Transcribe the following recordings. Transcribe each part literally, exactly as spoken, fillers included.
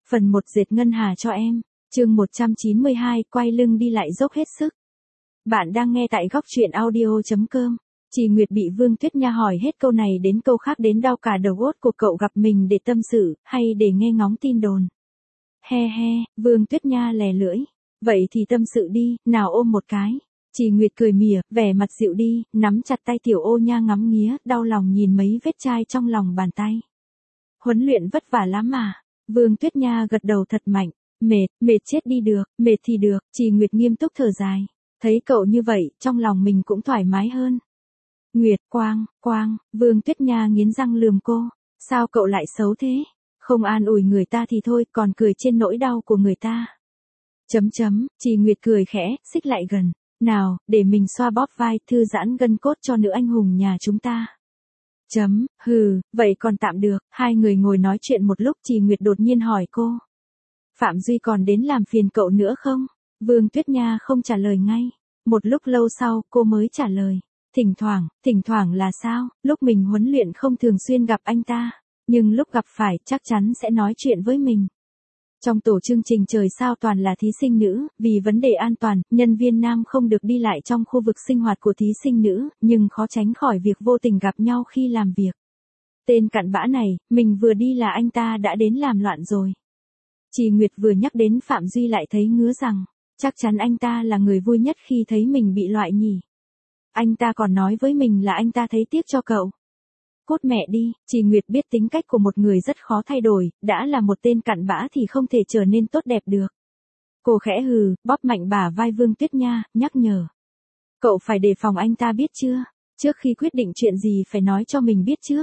Phần một dệt ngân hà cho em. Chương một trăm chín mươi hai, quay lưng đi lại dốc hết sức. Bạn đang nghe tại góc truyện audio chấm com. Chị Nguyệt bị Vương Tuyết Nha hỏi hết câu này đến câu khác đến đau cả đầu óc. Của cậu gặp mình để tâm sự, hay để nghe ngóng tin đồn? He he, Vương Tuyết Nha lè lưỡi. Vậy thì tâm sự đi, nào ôm một cái. Chị Nguyệt cười mỉa, vẻ mặt dịu đi, nắm chặt tay Tiểu Ô Nha ngắm nghía, đau lòng nhìn mấy vết chai trong lòng bàn tay. Huấn luyện vất vả lắm mà. Vương Tuyết Nha gật đầu thật mạnh. Mệt, mệt chết đi được, mệt thì được. Chị Nguyệt nghiêm túc thở dài. Thấy cậu như vậy, trong lòng mình cũng thoải mái hơn. Nguyệt, Quang, Quang, Vương Tuyết Nha nghiến răng lườm cô. Sao cậu lại xấu thế? Không an ủi người ta thì thôi, còn cười trên nỗi đau của người ta. Chấm chấm, chị Nguyệt cười khẽ, xích lại gần. Nào, để mình xoa bóp vai, thư giãn gân cốt cho nữ anh hùng nhà chúng ta. Chấm, hừ, vậy còn tạm được. Hai người ngồi nói chuyện một lúc, chị Nguyệt đột nhiên hỏi cô. Phạm Duy còn đến làm phiền cậu nữa không? Vương Tuyết Nha không trả lời ngay. Một lúc lâu sau, cô mới trả lời. Thỉnh thoảng, thỉnh thoảng là sao? Lúc mình huấn luyện không thường xuyên gặp anh ta. Nhưng lúc gặp phải, chắc chắn sẽ nói chuyện với mình. Trong tổ chương trình trời sao toàn là thí sinh nữ, vì vấn đề an toàn, nhân viên nam không được đi lại trong khu vực sinh hoạt của thí sinh nữ, nhưng khó tránh khỏi việc vô tình gặp nhau khi làm việc. Tên cặn bã này, mình vừa đi là anh ta đã đến làm loạn rồi. Chị Nguyệt vừa nhắc đến Phạm Duy lại thấy ngứa rằng, chắc chắn anh ta là người vui nhất khi thấy mình bị loại nhỉ. Anh ta còn nói với mình là anh ta thấy tiếc cho cậu. Cút mẹ đi, chị Nguyệt biết tính cách của một người rất khó thay đổi, đã là một tên cặn bã thì không thể trở nên tốt đẹp được. Cô khẽ hừ, bóp mạnh bả vai Vương Tuyết Nha, nhắc nhở. Cậu phải đề phòng anh ta biết chưa? Trước khi quyết định chuyện gì phải nói cho mình biết trước.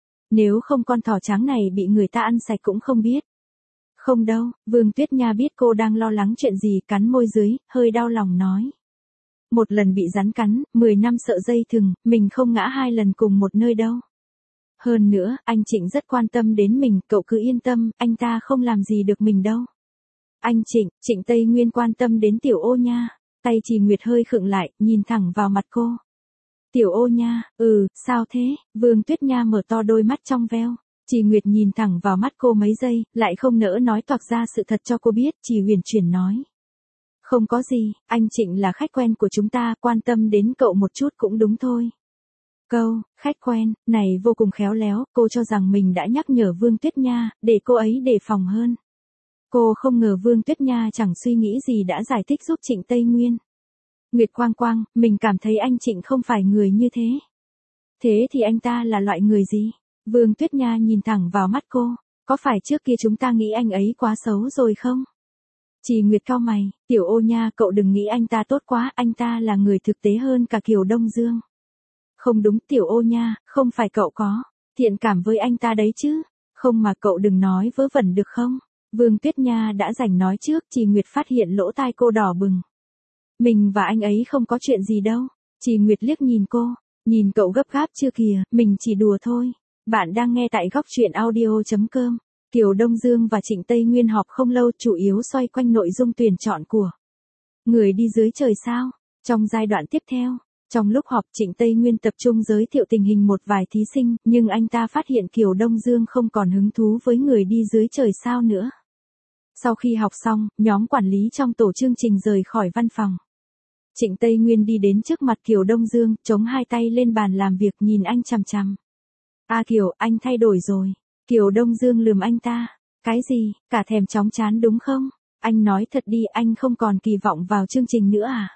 Nếu không con thỏ trắng này bị người ta ăn sạch cũng không biết. Không đâu, Vương Tuyết Nha biết cô đang lo lắng chuyện gì, cắn môi dưới, hơi đau lòng nói. Một lần bị rắn cắn, mười năm sợ dây thừng, mình không ngã hai lần cùng một nơi đâu. Hơn nữa, anh Trịnh rất quan tâm đến mình, cậu cứ yên tâm, anh ta không làm gì được mình đâu. Anh Trịnh, Trịnh Tây Nguyên quan tâm đến Tiểu Ô Nha. Tay chị Nguyệt hơi khựng lại, nhìn thẳng vào mặt cô. Tiểu Ô Nha, ừ, sao thế? Vương Tuyết Nha mở to đôi mắt trong veo. Chị Nguyệt nhìn thẳng vào mắt cô mấy giây, lại không nỡ nói toạc ra sự thật cho cô biết, chỉ huyền chuyển nói. Không có gì, anh Trịnh là khách quen của chúng ta, quan tâm đến cậu một chút cũng đúng thôi. Câu, khách quen, này vô cùng khéo léo, cô cho rằng mình đã nhắc nhở Vương Tuyết Nha, để cô ấy đề phòng hơn. Cô không ngờ Vương Tuyết Nha chẳng suy nghĩ gì đã giải thích giúp Trịnh Tây Nguyên. Nguyệt Quang Quang, mình cảm thấy anh Trịnh không phải người như thế. Thế thì anh ta là loại người gì? Vương Tuyết Nha nhìn thẳng vào mắt cô, có phải trước kia chúng ta nghĩ anh ấy quá xấu rồi không? Chị Nguyệt cau mày, Tiểu Ô Nha cậu đừng nghĩ anh ta tốt quá, anh ta là người thực tế hơn cả Kiều Đông Dương. Không đúng Tiểu Ô Nha, không phải cậu có thiện cảm với anh ta đấy chứ, không mà cậu đừng nói vớ vẩn được không? Vương Tuyết Nha đã rảnh nói trước, chị Nguyệt phát hiện lỗ tai cô đỏ bừng. Mình và anh ấy không có chuyện gì đâu. Chị Nguyệt liếc nhìn cô, nhìn cậu gấp gáp chưa kìa, mình chỉ đùa thôi. Bạn đang nghe tại góc truyện audio chấm com. Kiều Đông Dương và Trịnh Tây Nguyên họp không lâu, chủ yếu xoay quanh nội dung tuyển chọn của người đi dưới trời sao. Trong giai đoạn tiếp theo, trong lúc họp Trịnh Tây Nguyên tập trung giới thiệu tình hình một vài thí sinh, nhưng anh ta phát hiện Kiều Đông Dương không còn hứng thú với người đi dưới trời sao nữa. Sau khi học xong, nhóm quản lý trong tổ chương trình rời khỏi văn phòng. Trịnh Tây Nguyên đi đến trước mặt Kiều Đông Dương, chống hai tay lên bàn làm việc nhìn anh chằm chằm. A Kiều, anh thay đổi rồi. Kiều Đông Dương lườm anh ta. Cái gì, cả thèm chóng chán đúng không? Anh nói thật đi, anh không còn kỳ vọng vào chương trình nữa à?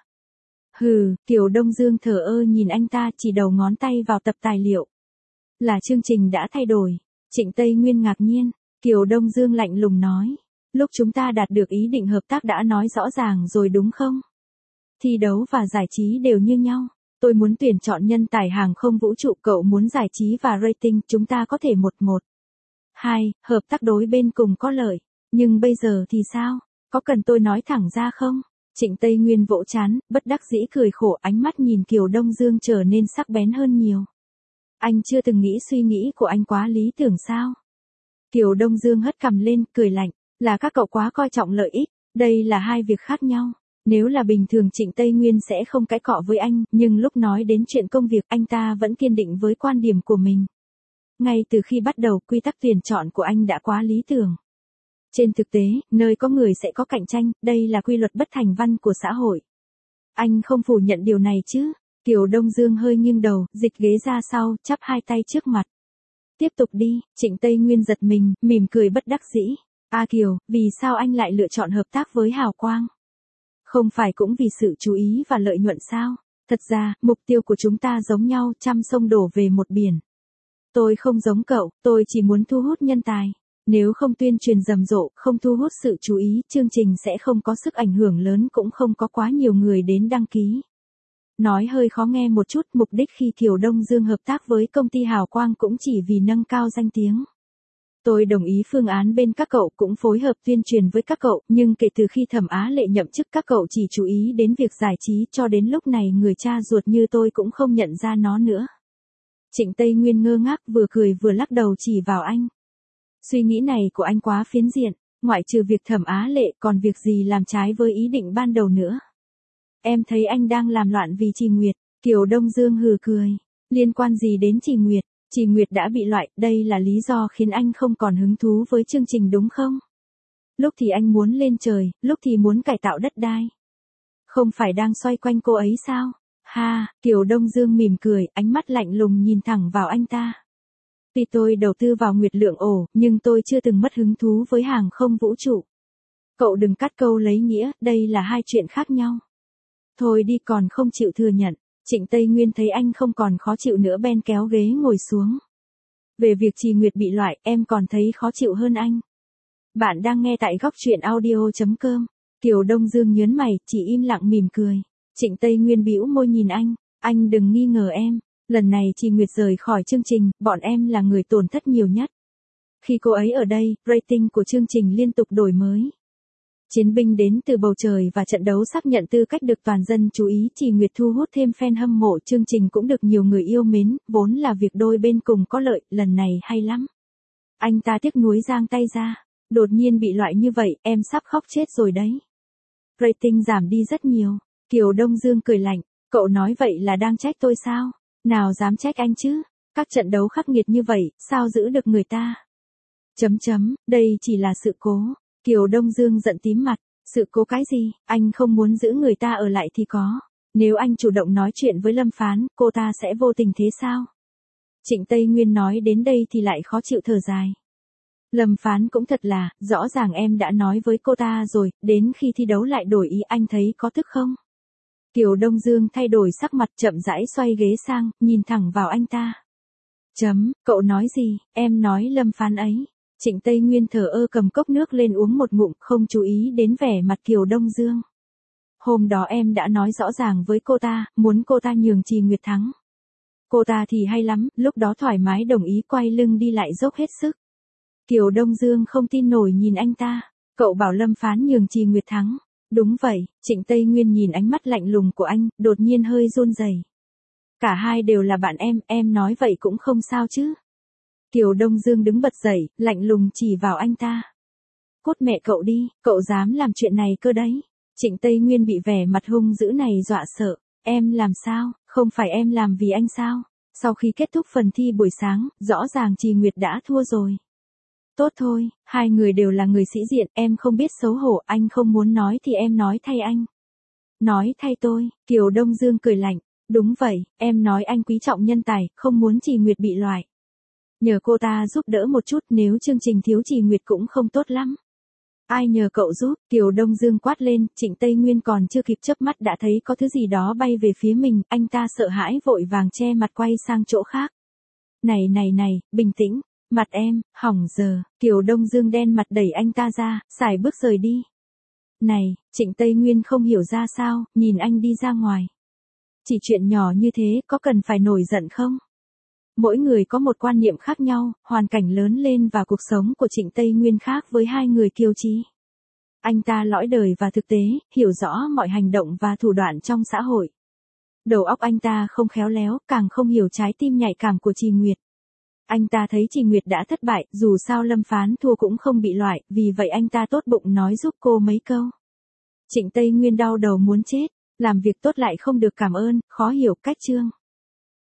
Hừ, Kiều Đông Dương thờ ơ nhìn anh ta, chỉ đầu ngón tay vào tập tài liệu. Là chương trình đã thay đổi. Trịnh Tây Nguyên ngạc nhiên. Kiều Đông Dương lạnh lùng nói. Lúc chúng ta đạt được ý định hợp tác đã nói rõ ràng rồi đúng không? Thi đấu và giải trí đều như nhau. Tôi muốn tuyển chọn nhân tài hàng không vũ trụ, cậu muốn giải trí và rating, chúng ta có thể một một. Hai, hợp tác đối bên cùng có lợi. Nhưng bây giờ thì sao? Có cần tôi nói thẳng ra không? Trịnh Tây Nguyên vỗ chán, bất đắc dĩ cười khổ, ánh mắt nhìn Kiều Đông Dương trở nên sắc bén hơn nhiều. Anh chưa từng nghĩ suy nghĩ của anh quá lý tưởng sao? Kiều Đông Dương hất cằm lên, cười lạnh, là các cậu quá coi trọng lợi ích, đây là hai việc khác nhau. Nếu là bình thường Trịnh Tây Nguyên sẽ không cãi cọ với anh, nhưng lúc nói đến chuyện công việc anh ta vẫn kiên định với quan điểm của mình. Ngay từ khi bắt đầu quy tắc tuyển chọn của anh đã quá lý tưởng. Trên thực tế, nơi có người sẽ có cạnh tranh, đây là quy luật bất thành văn của xã hội. Anh không phủ nhận điều này chứ? Kiều Đông Dương hơi nghiêng đầu, dịch ghế ra sau, chắp hai tay trước mặt. Tiếp tục đi, Trịnh Tây Nguyên giật mình, mỉm cười bất đắc dĩ. A Kiều, vì sao anh lại lựa chọn hợp tác với Hào Quang? Không phải cũng vì sự chú ý và lợi nhuận sao? Thật ra, mục tiêu của chúng ta giống nhau, trăm sông đổ về một biển. Tôi không giống cậu, tôi chỉ muốn thu hút nhân tài. Nếu không tuyên truyền rầm rộ, không thu hút sự chú ý, chương trình sẽ không có sức ảnh hưởng lớn, cũng không có quá nhiều người đến đăng ký. Nói hơi khó nghe một chút, mục đích khi Kiều Đông Dương hợp tác với công ty Hào Quang cũng chỉ vì nâng cao danh tiếng. Tôi đồng ý phương án bên các cậu, cũng phối hợp tuyên truyền với các cậu, nhưng kể từ khi Thẩm Á Lệ nhậm chức các cậu chỉ chú ý đến việc giải trí, cho đến lúc này người cha ruột như tôi cũng không nhận ra nó nữa. Trịnh Tây Nguyên ngơ ngác, vừa cười vừa lắc đầu chỉ vào anh. Suy nghĩ này của anh quá phiến diện, ngoại trừ việc Thẩm Á Lệ còn việc gì làm trái với ý định ban đầu nữa. Em thấy anh đang làm loạn vì Trì Nguyệt. Kiều Đông Dương hừ cười. Liên quan gì đến Trì Nguyệt? Trì Nguyệt đã bị loại, đây là lý do khiến anh không còn hứng thú với chương trình đúng không? Lúc thì anh muốn lên trời, lúc thì muốn cải tạo đất đai. Không phải đang xoay quanh cô ấy sao? Ha, Kiều Đông Dương mỉm cười, ánh mắt lạnh lùng nhìn thẳng vào anh ta. Tuy tôi đầu tư vào Nguyệt Lượng ổ, nhưng tôi chưa từng mất hứng thú với hàng không vũ trụ. Cậu đừng cắt câu lấy nghĩa, đây là hai chuyện khác nhau. Thôi đi, còn không chịu thừa nhận. Trịnh Tây Nguyên thấy anh không còn khó chịu nữa bèn kéo ghế ngồi xuống. Về việc Trì Nguyệt bị loại, em còn thấy khó chịu hơn anh. Bạn đang nghe tại góc truyện audio chấm com. Kiều Đông Dương nhớn mày, chỉ im lặng mỉm cười. Trịnh Tây Nguyên bĩu môi nhìn anh, anh đừng nghi ngờ em. Lần này Trì Nguyệt rời khỏi chương trình, bọn em là người tổn thất nhiều nhất. Khi cô ấy ở đây, rating của chương trình liên tục đổi mới. Chiến binh đến từ bầu trời và trận đấu xác nhận tư cách được toàn dân chú ý. Trì Nguyệt thu hút thêm fan hâm mộ, chương trình cũng được nhiều người yêu mến, vốn là việc đôi bên cùng có lợi, lần này hay lắm. Anh ta tiếc nuối giang tay ra, đột nhiên bị loại như vậy, em sắp khóc chết rồi đấy. Rating giảm đi rất nhiều. Kiều Đông Dương cười lạnh, cậu nói vậy là đang trách tôi sao? Nào dám trách anh chứ, các trận đấu khắc nghiệt như vậy, sao giữ được người ta? Chấm chấm, đây chỉ là sự cố. Kiều Đông Dương giận tím mặt, sự cố cái gì, anh không muốn giữ người ta ở lại thì có. Nếu anh chủ động nói chuyện với Lâm Phán, cô ta sẽ vô tình thế sao? Trịnh Tây Nguyên nói đến đây thì lại khó chịu thở dài. Lâm Phán cũng thật là, rõ ràng em đã nói với cô ta rồi, đến khi thi đấu lại đổi ý, anh thấy có tức không? Kiều Đông Dương thay đổi sắc mặt, chậm rãi xoay ghế sang, nhìn thẳng vào anh ta. Chấm, cậu nói gì, em nói Lâm Phán ấy. Trịnh Tây Nguyên thờ ơ cầm cốc nước lên uống một ngụm, không chú ý đến vẻ mặt Kiều Đông Dương. Hôm đó em đã nói rõ ràng với cô ta, muốn cô ta nhường Trì Nguyệt thắng. Cô ta thì hay lắm, lúc đó thoải mái đồng ý, quay lưng đi lại dốc hết sức. Kiều Đông Dương không tin nổi nhìn anh ta, cậu bảo Lâm Phán nhường Trì Nguyệt thắng. Đúng vậy, Trịnh Tây Nguyên nhìn ánh mắt lạnh lùng của anh, đột nhiên hơi run rẩy. Cả hai đều là bạn em, em nói vậy cũng không sao chứ. Kiều Đông Dương đứng bật dậy, lạnh lùng chỉ vào anh ta. Cút mẹ cậu đi, cậu dám làm chuyện này cơ đấy. Trịnh Tây Nguyên bị vẻ mặt hung dữ này dọa sợ. Em làm sao, không phải em làm vì anh sao? Sau khi kết thúc phần thi buổi sáng, rõ ràng Trì Nguyệt đã thua rồi. Tốt thôi, hai người đều là người sĩ diện, em không biết xấu hổ, anh không muốn nói thì em nói thay anh. Nói thay tôi, Kiều Đông Dương cười lạnh. Đúng vậy, em nói anh quý trọng nhân tài, không muốn Trì Nguyệt bị loại. Nhờ cô ta giúp đỡ một chút, nếu chương trình thiếu Trì Nguyệt cũng không tốt lắm. Ai nhờ cậu giúp, Kiều Đông Dương quát lên, Trịnh Tây Nguyên còn chưa kịp chớp mắt đã thấy có thứ gì đó bay về phía mình, anh ta sợ hãi vội vàng che mặt quay sang chỗ khác. Này này này, bình tĩnh, mặt em, hỏng giờ, Kiều Đông Dương đen mặt đẩy anh ta ra, sải bước rời đi. Này, Trịnh Tây Nguyên không hiểu ra sao, nhìn anh đi ra ngoài. Chỉ chuyện nhỏ như thế, có cần phải nổi giận không? Mỗi người có một quan niệm khác nhau, hoàn cảnh lớn lên và cuộc sống của Trịnh Tây Nguyên khác với hai người Kiều Trí. Anh ta lõi đời và thực tế, hiểu rõ mọi hành động và thủ đoạn trong xã hội. Đầu óc anh ta không khéo léo, càng không hiểu trái tim nhạy cảm của Trì Nguyệt. Anh ta thấy Trì Nguyệt đã thất bại, dù sao Lâm Phán thua cũng không bị loại, vì vậy anh ta tốt bụng nói giúp cô mấy câu. Trịnh Tây Nguyên đau đầu muốn chết, làm việc tốt lại không được cảm ơn, khó hiểu cách chương.